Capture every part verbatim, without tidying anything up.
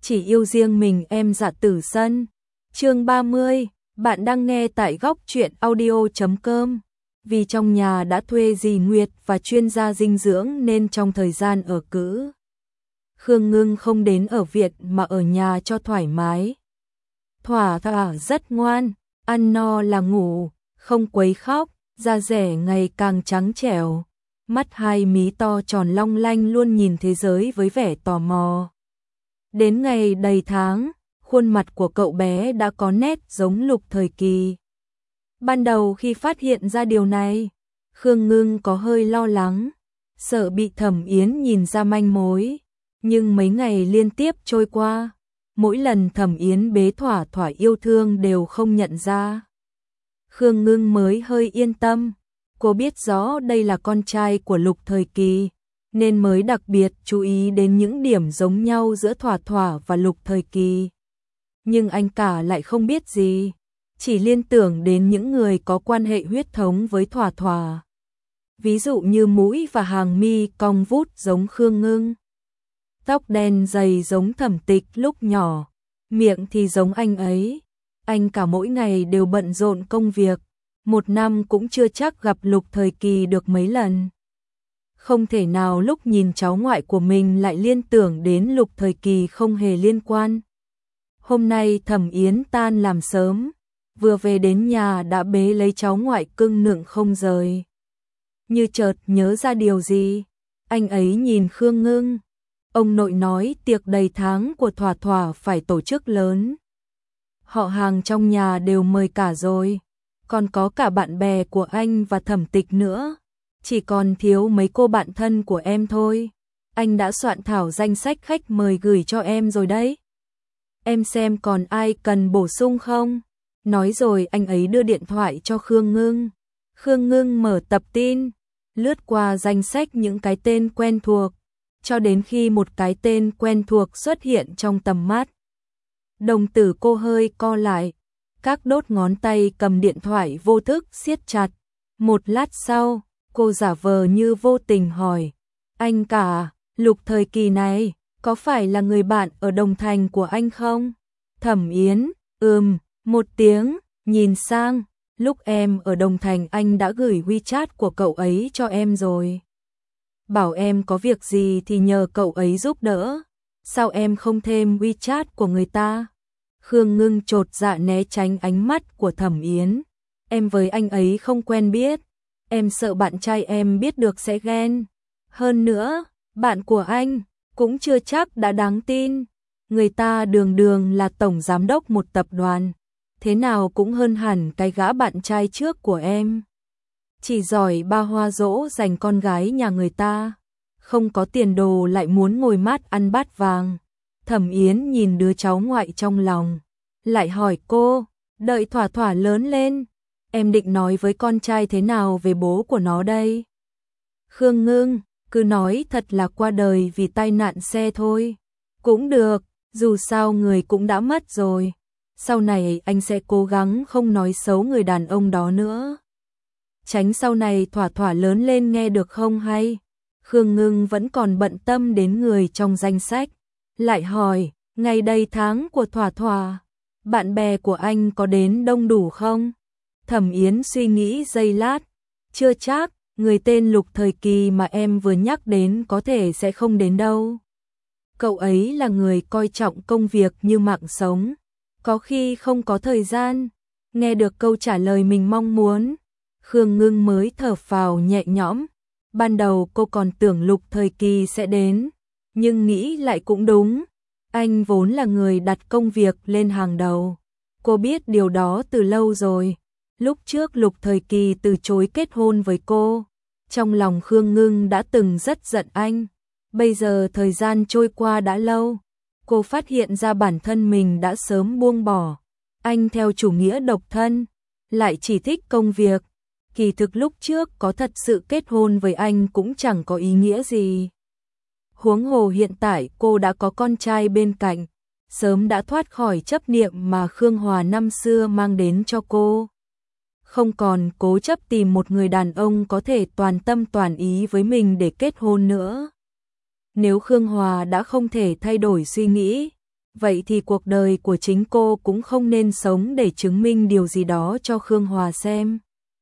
chỉ yêu riêng mình em Dạ Tử Sân. Chương ba mươi, bạn đang nghe tại góc truyện audio chấm com. Vì trong nhà đã thuê dì Nguyệt và chuyên gia dinh dưỡng nên trong thời gian ở cữ, Khương Ngưng không đến ở viện mà ở nhà cho thoải mái. Thỏa thỏa rất ngoan, ăn no là ngủ, không quấy khóc, da rẻ ngày càng trắng trẻo, mắt hai mí to tròn long lanh luôn nhìn thế giới với vẻ tò mò. Đến ngày đầy tháng, khuôn mặt của cậu bé đã có nét giống Lục Thời Kỳ. Ban đầu khi phát hiện ra điều này, Khương Ngưng có hơi lo lắng, sợ bị Thẩm Yến nhìn ra manh mối, nhưng mấy ngày liên tiếp trôi qua, mỗi lần Thẩm Yến bế thỏa thỏa yêu thương đều không nhận ra. Khương Ngưng mới hơi yên tâm, cô biết rõ đây là con trai của Lục Thời Kỳ, nên mới đặc biệt chú ý đến những điểm giống nhau giữa Thỏa Thỏa và Lục Thời Kỳ. Nhưng anh cả lại không biết gì, chỉ liên tưởng đến những người có quan hệ huyết thống với Thỏa Thỏa. Ví dụ như mũi và hàng mi cong vút giống Khương Ngưng, tóc đen dày giống Thẩm Tịch lúc nhỏ, miệng thì giống anh ấy. Anh cả mỗi ngày đều bận rộn công việc, một năm cũng chưa chắc gặp Lục Thời Kỳ được mấy lần. Không thể nào lúc nhìn cháu ngoại của mình lại liên tưởng đến Lục Thời Kỳ không hề liên quan. Hôm nay Thẩm Yến tan làm sớm, vừa về đến nhà đã bế lấy cháu ngoại cưng nựng không rời. Như chợt nhớ ra điều gì, anh ấy nhìn Khương Ngưng. Ông nội nói tiệc đầy tháng của Thỏa Thỏa phải tổ chức lớn. Họ hàng trong nhà đều mời cả rồi, còn có cả bạn bè của anh và Thẩm Tịch nữa. Chỉ còn thiếu mấy cô bạn thân của em thôi. Anh đã soạn thảo danh sách khách mời gửi cho em rồi đấy. Em xem còn ai cần bổ sung không? Nói rồi anh ấy đưa điện thoại cho Khương Ngưng. Khương Ngưng mở tập tin, lướt qua danh sách những cái tên quen thuộc, cho đến khi một cái tên quen thuộc xuất hiện trong tầm mắt. Đồng tử cô hơi co lại, các đốt ngón tay cầm điện thoại vô thức siết chặt. Một lát sau, cô giả vờ như vô tình hỏi, anh cả, Lục Thời Kỳ này, có phải là người bạn ở Đồng Thành của anh không? Thẩm Yến, ừm, một tiếng, nhìn sang, lúc em ở Đồng Thành anh đã gửi WeChat của cậu ấy cho em rồi. Bảo em có việc gì thì nhờ cậu ấy giúp đỡ, sao em không thêm WeChat của người ta? Khương Ngưng chột dạ né tránh ánh mắt của Thẩm Yến. Em với anh ấy không quen biết, em sợ bạn trai em biết được sẽ ghen. Hơn nữa, bạn của anh cũng chưa chắc đã đáng tin. Người ta đường đường là tổng giám đốc một tập đoàn, thế nào cũng hơn hẳn cái gã bạn trai trước của em. Chỉ giỏi ba hoa dỗ dành con gái nhà người ta, không có tiền đồ lại muốn ngồi mát ăn bát vàng. Thẩm Yến nhìn đứa cháu ngoại trong lòng, lại hỏi cô, đợi Thỏa Thỏa lớn lên, em định nói với con trai thế nào về bố của nó đây? Khương Ngưng, cứ nói thật là qua đời vì tai nạn xe thôi. Cũng được, dù sao người cũng đã mất rồi. Sau này anh sẽ cố gắng không nói xấu người đàn ông đó nữa. Tránh sau này Thỏa Thỏa lớn lên nghe được không hay? Khương Ngưng vẫn còn bận tâm đến người trong danh sách. Lại hỏi, ngày đầy tháng của Thỏa Thỏa, bạn bè của anh có đến đông đủ không? Thẩm Yến suy nghĩ giây lát, chưa chắc, người tên Lục Thời Kỳ mà em vừa nhắc đến có thể sẽ không đến đâu. Cậu ấy là người coi trọng công việc như mạng sống, có khi không có thời gian. Nghe được câu trả lời mình mong muốn, Khương Ngưng mới thở phào nhẹ nhõm. Ban đầu cô còn tưởng Lục Thời Kỳ sẽ đến, nhưng nghĩ lại cũng đúng, anh vốn là người đặt công việc lên hàng đầu. Cô biết điều đó từ lâu rồi. Lúc trước Lục Thời Kỳ từ chối kết hôn với cô, trong lòng Khương Ngưng đã từng rất giận anh. Bây giờ thời gian trôi qua đã lâu, cô phát hiện ra bản thân mình đã sớm buông bỏ. Anh theo chủ nghĩa độc thân, lại chỉ thích công việc. Kỳ thực lúc trước có thật sự kết hôn với anh cũng chẳng có ý nghĩa gì. Huống hồ hiện tại cô đã có con trai bên cạnh, sớm đã thoát khỏi chấp niệm mà Khương Hòa năm xưa mang đến cho cô. Không còn cố chấp tìm một người đàn ông có thể toàn tâm toàn ý với mình để kết hôn nữa. Nếu Khương Hòa đã không thể thay đổi suy nghĩ, vậy thì cuộc đời của chính cô cũng không nên sống để chứng minh điều gì đó cho Khương Hòa xem.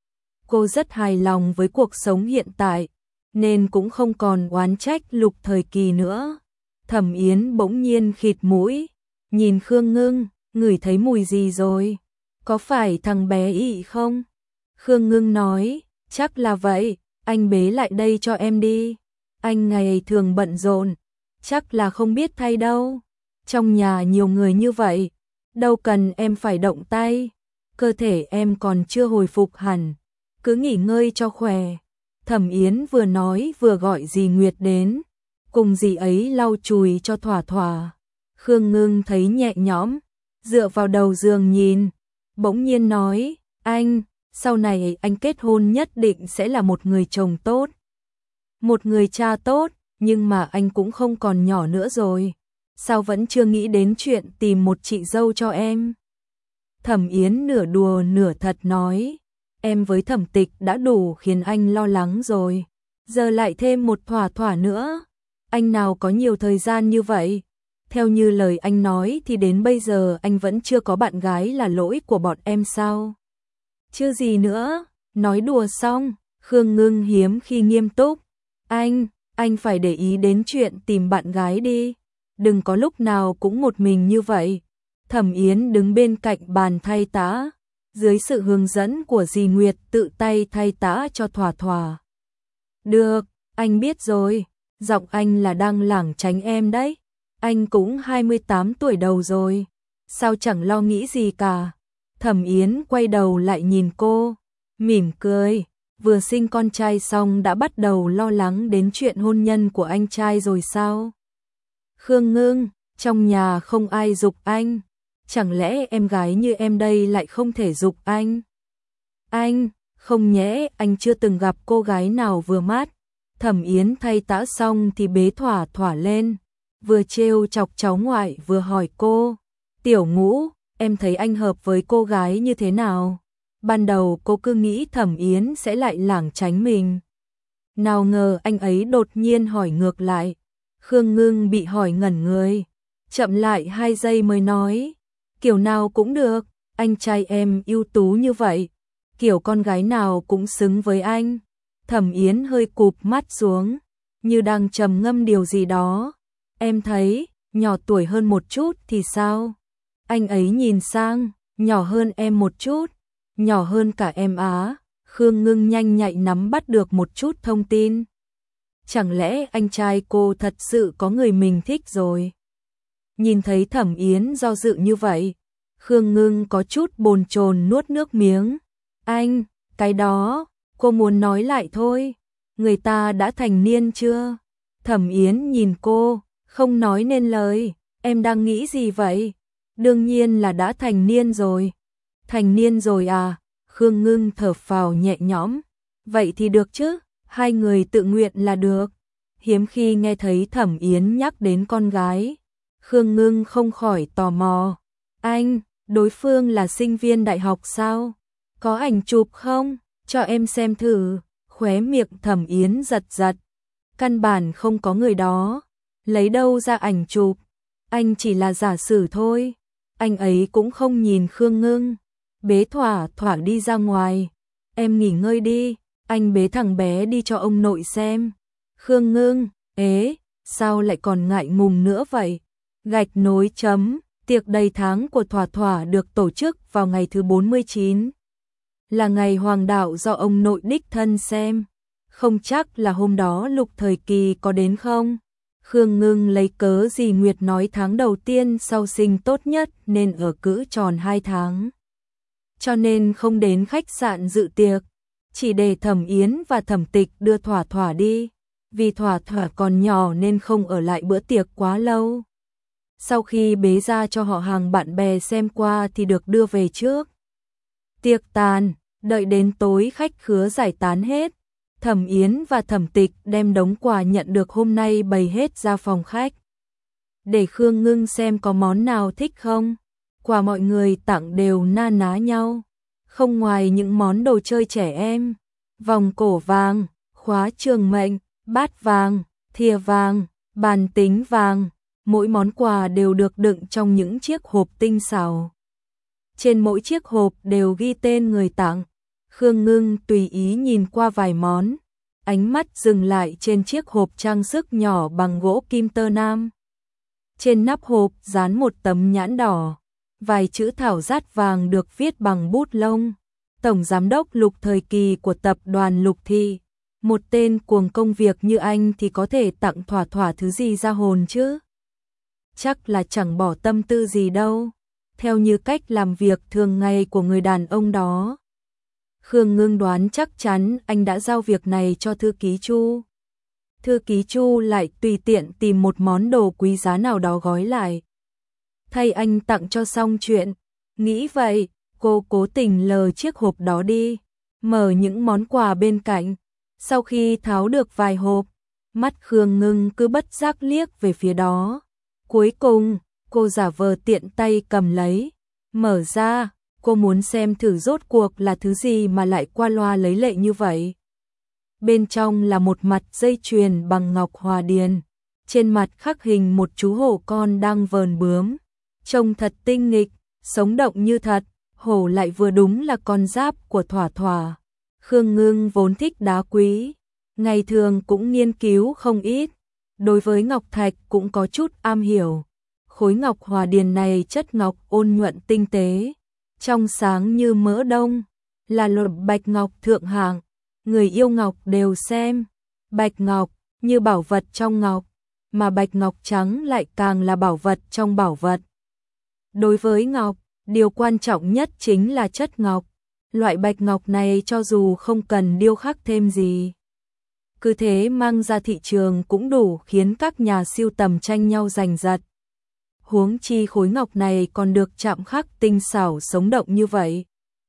Cô rất hài lòng với cuộc sống hiện tại, nên cũng không còn oán trách Lục Thời Kỳ nữa. Thẩm Yến bỗng nhiên khịt mũi, nhìn Khương Ngưng, ngửi thấy mùi gì rồi? Có phải thằng bé ị không? Khương Ngưng nói, chắc là vậy, anh bế lại đây cho em đi. Anh ngày thường bận rộn, chắc là không biết thay đâu. Trong nhà nhiều người như vậy, đâu cần em phải động tay. Cơ thể em còn chưa hồi phục hẳn, cứ nghỉ ngơi cho khỏe. Thẩm Yến vừa nói vừa gọi dì Nguyệt đến, cùng dì ấy lau chùi cho thỏa thỏa. Khương Ngưng thấy nhẹ nhõm, dựa vào đầu giường nhìn, bỗng nhiên nói, anh, sau này anh kết hôn nhất định sẽ là một người chồng tốt, một người cha tốt, nhưng mà anh cũng không còn nhỏ nữa rồi. Sao vẫn chưa nghĩ đến chuyện tìm một chị dâu cho em? Thẩm Yến nửa đùa nửa thật nói, em với Thẩm Tịch đã đủ khiến anh lo lắng rồi, giờ lại thêm một thỏa thỏa nữa. Anh nào có nhiều thời gian như vậy? Theo như lời anh nói thì đến bây giờ anh vẫn chưa có bạn gái là lỗi của bọn em sao? Chứ gì nữa, nói đùa xong, Khương Ngưng hiếm khi nghiêm túc. Anh, anh phải để ý đến chuyện tìm bạn gái đi, đừng có lúc nào cũng một mình như vậy. Thẩm Yến đứng bên cạnh bàn thay tã, dưới sự hướng dẫn của dì Nguyệt tự tay thay tã cho thỏa thỏa. Được, anh biết rồi, giọng anh là đang lảng tránh em đấy. Anh cũng hai mươi tám tuổi đầu rồi, sao chẳng lo nghĩ gì cả. Thẩm Yến quay đầu lại nhìn cô, mỉm cười, vừa sinh con trai xong đã bắt đầu lo lắng đến chuyện hôn nhân của anh trai rồi sao? Khương Ngưng, trong nhà không ai giục anh, chẳng lẽ em gái như em đây lại không thể giục anh? Anh, không nhẽ anh chưa từng gặp cô gái nào vừa mắt. Thẩm Yến thay tã xong thì bế thỏa thỏa lên, vừa trêu chọc cháu ngoại vừa hỏi cô, Tiểu Ngũ, em thấy anh hợp với cô gái như thế nào? Ban đầu cô cứ nghĩ Thẩm Yến sẽ lại lảng tránh mình, nào ngờ anh ấy đột nhiên hỏi ngược lại. Khương Ngưng bị hỏi ngẩn người, chậm lại hai giây mới nói, kiểu nào cũng được, anh trai em ưu tú như vậy, kiểu con gái nào cũng xứng với anh. Thẩm Yến hơi cụp mắt xuống, như đang trầm ngâm điều gì đó. Em thấy, nhỏ tuổi hơn một chút thì sao? Anh ấy nhìn sang, nhỏ hơn em một chút, nhỏ hơn cả em á. Khương Ngưng nhanh nhạy nắm bắt được một chút thông tin. Chẳng lẽ anh trai cô thật sự có người mình thích rồi? Nhìn thấy Thẩm Yến do dự như vậy, Khương Ngưng có chút bồn chồn nuốt nước miếng. Anh, cái đó, cô muốn nói lại thôi, người ta đã thành niên chưa? Thẩm Yến nhìn cô, không nói nên lời, em đang nghĩ gì vậy? Đương nhiên là đã thành niên rồi. Thành niên rồi à? Khương Ngưng thở phào nhẹ nhõm. Vậy thì được chứ, hai người tự nguyện là được. Hiếm khi nghe thấy Thẩm Yến nhắc đến con gái, Khương Ngưng không khỏi tò mò. Anh, đối phương là sinh viên đại học sao? Có ảnh chụp không? Cho em xem thử. Khóe miệng Thẩm Yến giật giật. Căn bản không có người đó. Lấy đâu ra ảnh chụp? Anh chỉ là giả sử thôi. Anh ấy cũng không nhìn Khương Ngưng. Bế thỏa thỏa đi ra ngoài. Em nghỉ ngơi đi, anh bế thằng bé đi cho ông nội xem. Khương Ngưng, ế, sao lại còn ngại ngùng nữa vậy? Gạch nối chấm, tiệc đầy tháng của Thỏa Thỏa được tổ chức vào ngày thứ bốn mươi chín. Là ngày hoàng đạo do ông nội đích thân xem. Không chắc là hôm đó Lục Thời Kỳ có đến không? Khương Ngưng lấy cớ dì Nguyệt nói tháng đầu tiên sau sinh tốt nhất nên ở cữ tròn hai tháng. Cho nên không đến khách sạn dự tiệc, chỉ để Thẩm Yến và Thẩm Tịch đưa Thỏa Thỏa đi. Vì Thỏa Thỏa còn nhỏ nên không ở lại bữa tiệc quá lâu. Sau khi bế ra cho họ hàng bạn bè xem qua thì được đưa về trước. Tiệc tàn, đợi đến tối khách khứa giải tán hết, Thẩm Yến và Thẩm Tịch đem đống quà nhận được hôm nay bày hết ra phòng khách. Để Khương Ngưng xem có món nào thích không. Quà mọi người tặng đều na ná nhau, không ngoài những món đồ chơi trẻ em, vòng cổ vàng, khóa trường mệnh, bát vàng, thìa vàng, bàn tính vàng, mỗi món quà đều được đựng trong những chiếc hộp tinh xảo. Trên mỗi chiếc hộp đều ghi tên người tặng. Khương Ngưng tùy ý nhìn qua vài món, ánh mắt dừng lại trên chiếc hộp trang sức nhỏ bằng gỗ kim tơ nam. Trên nắp hộp dán một tấm nhãn đỏ, vài chữ thảo dát vàng được viết bằng bút lông. Tổng giám đốc Lục thời kỳ của tập đoàn Lục Thị. Một tên cuồng công việc như anh thì có thể tặng thỏa thỏa thứ gì ra hồn chứ? Chắc là chẳng bỏ tâm tư gì đâu, theo như cách làm việc thường ngày của người đàn ông đó. Khương Ngưng đoán chắc chắn anh đã giao việc này cho thư ký Chu. Thư ký Chu lại tùy tiện tìm một món đồ quý giá nào đó gói lại, thay anh tặng cho xong chuyện. Nghĩ vậy, cô cố tình lờ chiếc hộp đó đi, mở những món quà bên cạnh. Sau khi tháo được vài hộp, mắt Khương Ngưng cứ bất giác liếc về phía đó. Cuối cùng, cô giả vờ tiện tay cầm lấy, mở ra, cô muốn xem thử rốt cuộc là thứ gì mà lại qua loa lấy lệ như vậy. Bên trong là một mặt dây chuyền bằng ngọc hòa điền, trên mặt khắc hình một chú hổ con đang vờn bướm, trông thật tinh nghịch, sống động như thật, hổ lại vừa đúng là con giáp của Thỏa Thỏa. Khương Ngưng vốn thích đá quý, ngày thường cũng nghiên cứu không ít, đối với ngọc thạch cũng có chút am hiểu. Khối ngọc hòa điền này chất ngọc ôn nhuận tinh tế, trong sáng như mỡ đông, là loại bạch ngọc thượng hạng, người yêu ngọc đều xem. Bạch ngọc như bảo vật trong ngọc, mà bạch ngọc trắng lại càng là bảo vật trong bảo vật. Đối với ngọc, điều quan trọng nhất chính là chất ngọc. Loại bạch ngọc này cho dù không cần điêu khắc thêm gì, cứ thế mang ra thị trường cũng đủ khiến các nhà sưu tầm tranh nhau giành giật. Huống chi khối ngọc này còn được chạm khắc tinh xảo sống động như vậy,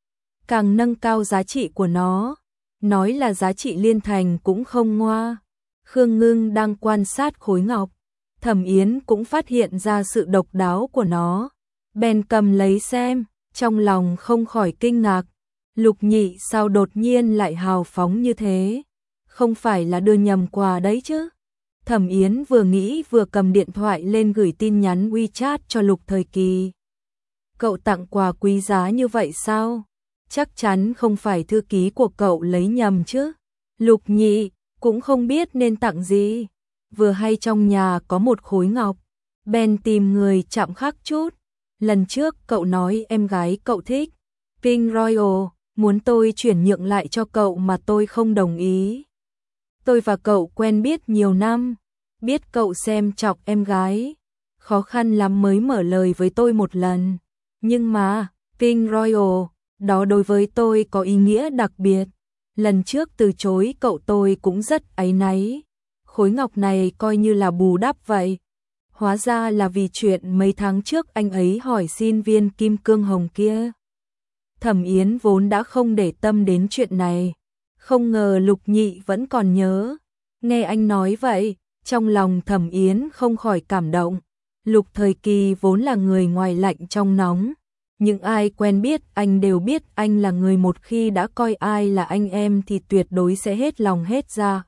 càng nâng cao giá trị của nó. Nói là giá trị liên thành cũng không ngoa. Khương Ngưng đang quan sát khối ngọc, Thẩm Yến cũng phát hiện ra sự độc đáo của nó, bèn cầm lấy xem, trong lòng không khỏi kinh ngạc. Lục Nhị sao đột nhiên lại hào phóng như thế? Không phải là đưa nhầm quà đấy chứ? Thẩm Yến vừa nghĩ vừa cầm điện thoại lên gửi tin nhắn WeChat cho Lục Thời Kỳ. Cậu tặng quà quý giá như vậy sao? Chắc chắn không phải thư ký của cậu lấy nhầm chứ? Lục Nhị cũng không biết nên tặng gì, vừa hay trong nhà có một khối ngọc, bèn tìm người chạm khắc chút. Lần trước cậu nói em gái cậu thích King Royal, muốn tôi chuyển nhượng lại cho cậu mà tôi không đồng ý. Tôi và cậu quen biết nhiều năm, biết cậu xem trọng em gái, khó khăn lắm mới mở lời với tôi một lần. Nhưng mà, King Royal, đó đối với tôi có ý nghĩa đặc biệt. Lần trước từ chối cậu tôi cũng rất áy náy. Khối ngọc này coi như là bù đắp vậy. Hóa ra là vì chuyện mấy tháng trước anh ấy hỏi xin viên kim cương hồng kia. Thẩm Yến vốn đã không để tâm đến chuyện này, không ngờ Lục Nhị vẫn còn nhớ. Nghe anh nói vậy, trong lòng Thẩm Yến không khỏi cảm động. Lục Thời Kỳ vốn là người ngoài lạnh trong nóng, nhưng ai quen biết anh đều biết anh là người một khi đã coi ai là anh em thì tuyệt đối sẽ hết lòng hết dạ.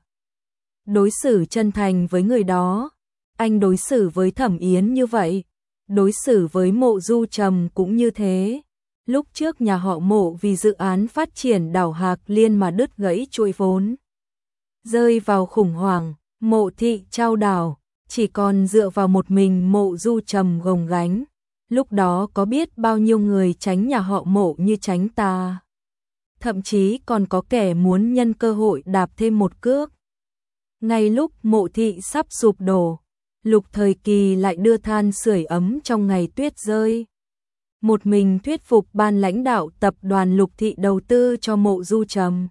Đối xử chân thành với người đó, anh đối xử với Thẩm Yến như vậy, đối xử với Mộ Du Trầm cũng như thế. Lúc trước nhà họ Mộ vì dự án phát triển đảo Hạc Liên mà đứt gãy chuỗi vốn, rơi vào khủng hoảng, Mộ thị trao đảo, chỉ còn dựa vào một mình Mộ Du Trầm gồng gánh. Lúc đó có biết bao nhiêu người tránh nhà họ Mộ như tránh ta. Thậm chí còn có kẻ muốn nhân cơ hội đạp thêm một cước. Ngay lúc Mộ thị sắp sụp đổ, Lục Thời Kỳ lại đưa than sưởi ấm trong ngày tuyết rơi. Một mình thuyết phục ban lãnh đạo tập đoàn Lục Thị đầu tư cho Mộ Du Trầm.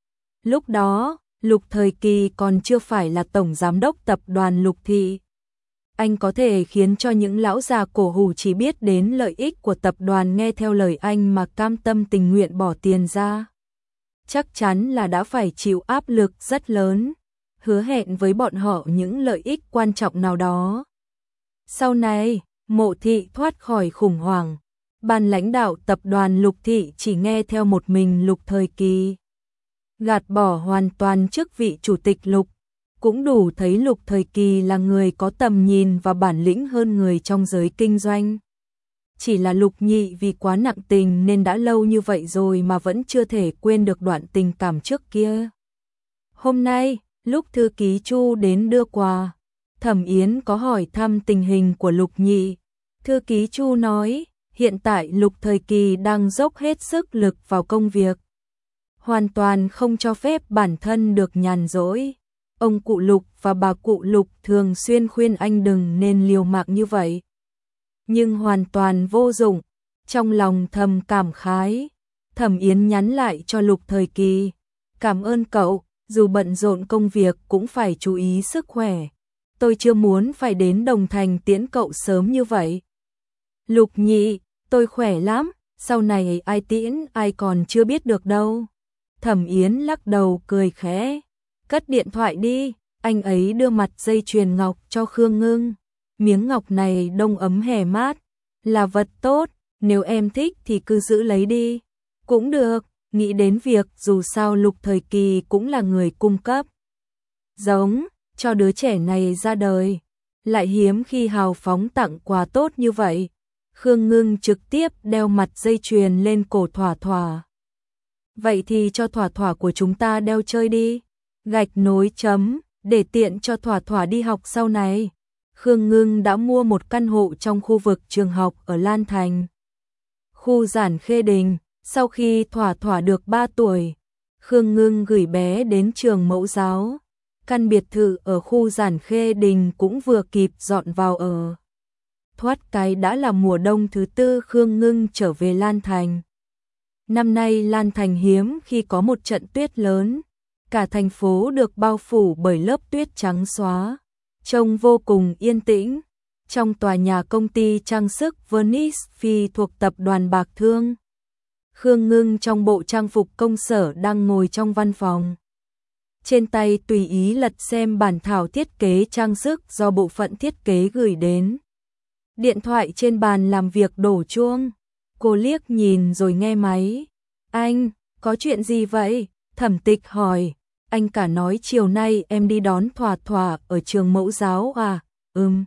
Lúc đó, Lục Thời Kỳ còn chưa phải là tổng giám đốc tập đoàn Lục Thị. Anh có thể khiến cho những lão già cổ hủ chỉ biết đến lợi ích của tập đoàn nghe theo lời anh mà cam tâm tình nguyện bỏ tiền ra. Chắc chắn là đã phải chịu áp lực rất lớn, hứa hẹn với bọn họ những lợi ích quan trọng nào đó. Sau này, Mộ thị thoát khỏi khủng hoảng, ban lãnh đạo tập đoàn Lục Thị chỉ nghe theo một mình Lục Thời Kỳ, gạt bỏ hoàn toàn chức vị chủ tịch Lục. cũng đủ thấy Lục Thời Kỳ là người có tầm nhìn và bản lĩnh hơn người trong giới kinh doanh. Chỉ là Lục Nhị vì quá nặng tình nên đã lâu như vậy rồi mà vẫn chưa thể quên được đoạn tình cảm trước kia. Hôm nay, lúc thư ký Chu đến đưa quà, Thẩm Yến có hỏi thăm tình hình của Lục Nhị. Thư ký Chu nói, hiện tại Lục Thời Kỳ đang dốc hết sức lực vào công việc, hoàn toàn không cho phép bản thân được nhàn rỗi. Ông cụ Lục và bà cụ Lục thường xuyên khuyên anh đừng nên liều mạng như vậy, nhưng hoàn toàn vô dụng. Trong lòng thầm cảm khái, Thẩm Yến nhắn lại cho Lục Thời Kỳ, cảm ơn cậu, dù bận rộn công việc cũng phải chú ý sức khỏe. Tôi chưa muốn phải đến Đồng Thành tiễn cậu sớm như vậy. Lục Nhị, tôi khỏe lắm, sau này ai tiễn ai còn chưa biết được đâu. Thẩm Yến lắc đầu cười khẽ, cất điện thoại đi. Anh ấy đưa mặt dây chuyền ngọc cho Khương Ngưng. Miếng ngọc này đông ấm hè mát, là vật tốt, nếu em thích thì cứ giữ lấy đi. Cũng được, nghĩ đến việc dù sao Lục Thời Kỳ cũng là người cung cấp giống cho đứa trẻ này ra đời, lại hiếm khi hào phóng tặng quà tốt như vậy. Khương Ngưng trực tiếp đeo mặt dây chuyền lên cổ Thỏa Thỏa. Vậy thì cho Thỏa Thỏa của chúng ta đeo chơi đi. Gạch nối chấm, để tiện cho Thỏa Thỏa đi học sau này. Khương Ngưng đã mua một căn hộ trong khu vực trường học ở Lan Thành, khu Giản Khê Đình. Sau khi Thỏa Thỏa được ba tuổi, Khương Ngưng gửi bé đến trường mẫu giáo. Căn biệt thự ở khu Giản Khê Đình cũng vừa kịp dọn vào ở. Thoát cái đã là mùa đông thứ tư Khương Ngưng trở về Lan Thành. Năm nay Lan Thành hiếm khi có một trận tuyết lớn, cả thành phố được bao phủ bởi lớp tuyết trắng xóa, trông vô cùng yên tĩnh. Trong tòa nhà công ty trang sức Venice Phi thuộc tập đoàn Bạc Thương, Khương Ngưng trong bộ trang phục công sở đang ngồi trong văn phòng. Trên tay tùy ý lật xem bản thảo thiết kế trang sức do bộ phận thiết kế gửi đến. Điện thoại trên bàn làm việc đổ chuông. Cô liếc nhìn rồi nghe máy. Anh, có chuyện gì vậy? Thẩm Tịch hỏi. Anh cả nói chiều nay em đi đón Thỏa Thỏa ở trường mẫu giáo à? Ừm.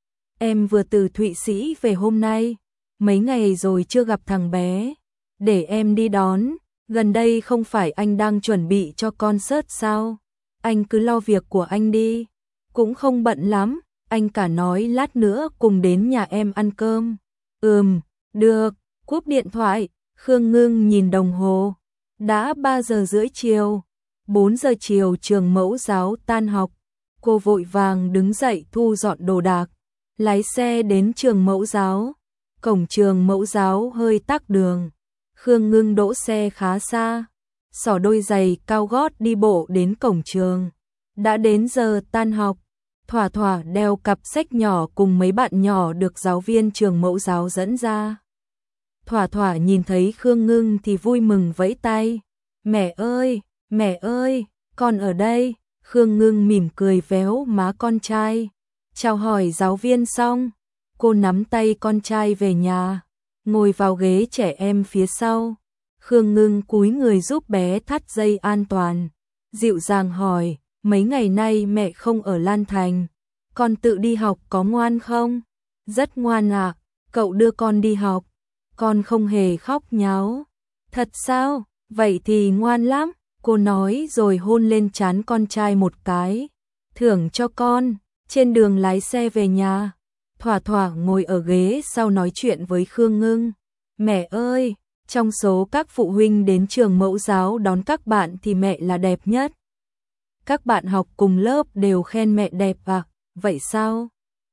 Em vừa từ Thụy Sĩ về hôm nay. Mấy ngày rồi chưa gặp thằng bé. Để em đi đón. Gần đây không phải anh đang chuẩn bị cho concert sao? Anh cứ lo việc của anh đi. Cũng không bận lắm. Anh cả nói lát nữa cùng đến nhà em ăn cơm. Ừm, được. Cúp điện thoại. Khương Ngưng nhìn đồng hồ. Đã ba giờ rưỡi chiều. bốn giờ chiều trường mẫu giáo tan học. Cô vội vàng đứng dậy thu dọn đồ đạc, lái xe đến trường mẫu giáo. Cổng trường mẫu giáo hơi tắc đường. Khương Ngưng đỗ xe khá xa, xỏ đôi giày cao gót đi bộ đến cổng trường. Đã đến giờ tan học, Thỏa Thỏa đeo cặp sách nhỏ cùng mấy bạn nhỏ được giáo viên trường mẫu giáo dẫn ra. Thỏa Thỏa nhìn thấy Khương Ngưng thì vui mừng vẫy tay. Mẹ ơi, mẹ ơi, con ở đây. Khương Ngưng mỉm cười véo má con trai. Chào hỏi giáo viên xong, cô nắm tay con trai về nhà, ngồi vào ghế trẻ em phía sau. Khương Ngưng cúi người giúp bé thắt dây an toàn, dịu dàng hỏi, mấy ngày nay mẹ không ở Lan Thành, con tự đi học có ngoan không? Rất ngoan ạ, à, cậu đưa con đi học, con không hề khóc nháo. Thật sao? Vậy thì ngoan lắm, cô nói rồi hôn lên trán con trai một cái, thưởng cho con. Trên đường lái xe về nhà, Thỏa Thỏa ngồi ở ghế sau nói chuyện với Khương Ngưng. Mẹ ơi, trong số các phụ huynh đến trường mẫu giáo đón các bạn thì mẹ là đẹp nhất. Các bạn học cùng lớp đều khen mẹ đẹp à, vậy sao?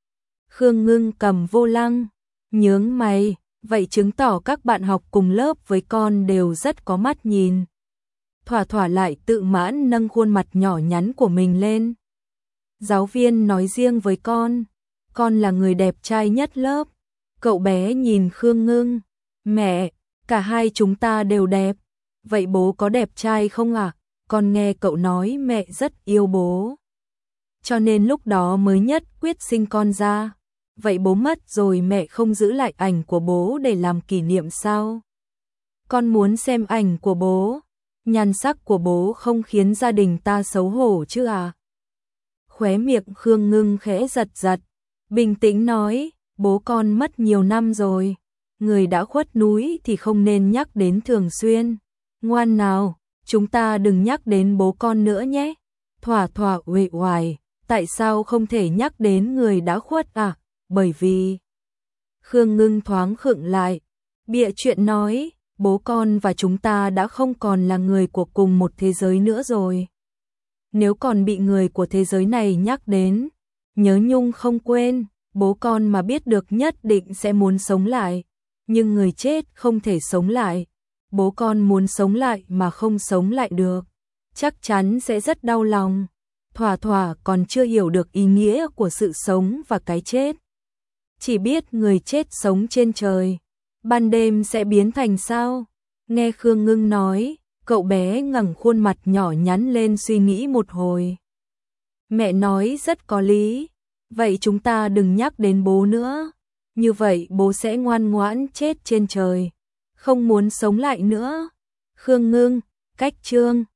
Khương Ngưng cầm vô lăng, nhướng mày, vậy chứng tỏ các bạn học cùng lớp với con đều rất có mắt nhìn. Thỏa Thỏa lại tự mãn nâng khuôn mặt nhỏ nhắn của mình lên. Giáo viên nói riêng với con, con là người đẹp trai nhất lớp. Cậu bé nhìn Khương Ngưng, mẹ, cả hai chúng ta đều đẹp. Vậy bố có đẹp trai không ạ? À? Con nghe cậu nói mẹ rất yêu bố, cho nên lúc đó mới nhất quyết sinh con ra. Vậy bố mất rồi mẹ không giữ lại ảnh của bố để làm kỷ niệm sao? Con muốn xem ảnh của bố. Nhan sắc của bố không khiến gia đình ta xấu hổ chứ à? Khóe miệng Khương Ngưng khẽ giật giật, bình tĩnh nói, bố con mất nhiều năm rồi, người đã khuất núi thì không nên nhắc đến thường xuyên. Ngoan nào, chúng ta đừng nhắc đến bố con nữa nhé. Thỏa thỏa uể oải, tại sao không thể nhắc đến người đã khuất à? Bởi vì... Khương Ngưng thoáng khựng lại, bịa chuyện nói, bố con và chúng ta đã không còn là người của cùng một thế giới nữa rồi. Nếu còn bị người của thế giới này nhắc đến, nhớ nhung không quên, bố con mà biết được nhất định sẽ muốn sống lại. Nhưng người chết không thể sống lại, bố con muốn sống lại mà không sống lại được, chắc chắn sẽ rất đau lòng. Thỏa thỏa còn chưa hiểu được ý nghĩa của sự sống và cái chết. Chỉ biết người chết sống trên trời, ban đêm sẽ biến thành sao? Nghe Khương Ngưng nói, cậu bé ngẩng khuôn mặt nhỏ nhắn lên suy nghĩ một hồi. Mẹ nói rất có lý, vậy chúng ta đừng nhắc đến bố nữa. Như vậy bố sẽ ngoan ngoãn chết trên trời, không muốn sống lại nữa. Khương Ngưng, cách chương